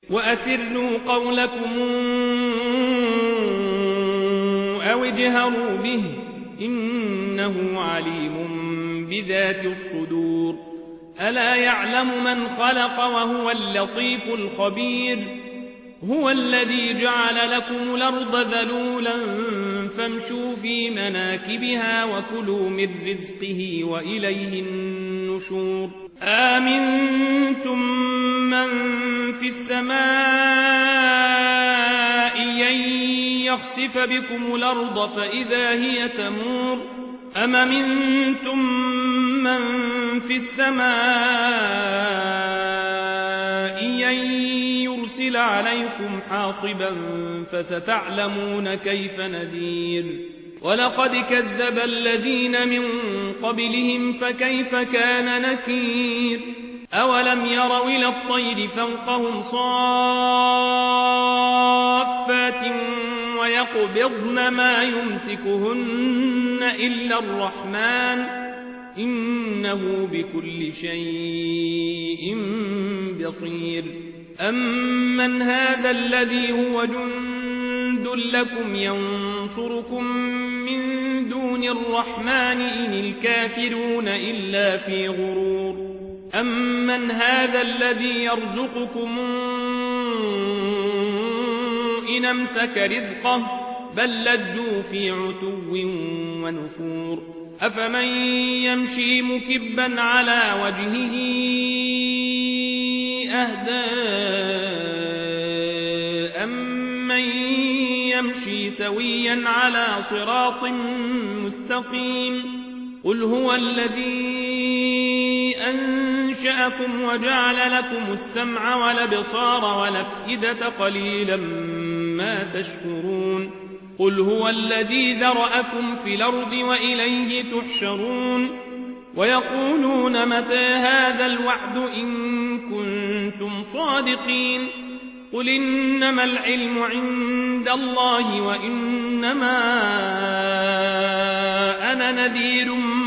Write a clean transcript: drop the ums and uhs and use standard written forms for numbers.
وأسروا قولكم أو اجهروا به إنه عليم بذات الصدور ألا يعلم من خلق وهو اللطيف الخبير هو الذي جعل لكم الأرض ذلولا فامشوا في مناكبها وكلوا من رزقه وإليه النشور آمنتم من في السماء أن يخسف بكم الأرض فإذا هي تمور أم منتم من في السماء أن يرسل عليكم حاصبا فستعلمون كيف نذير ولقد كذب الذين من قبلهم فكيف كان نكير أولم يروا إلى الطير فوقهم صافات ويقبضن ما يمسكهن إلا الرحمن إنه بكل شيء بصير أمن هذا الذي هو جند لكم ينصركم من دون الرحمن إن الكافرون إلا في غرور أمن هذا الذي يرزقكم إن أمسك رزقه بل لجوا في عتو ونفور أفمن يمشي مكبا على وجهه أهدى أمن يمشي سويا على صراط مستقيم قل هو الذي أنشأكم وجعل لكم السمع والأبصار والأفئدة قليلا ما تشكرون قل هو الذي ذرأكم في الأرض وإليه تحشرون ويقولون متى هذا الوعد إن كنتم صادقين قل إنما العلم عند الله وإنما أنا نذير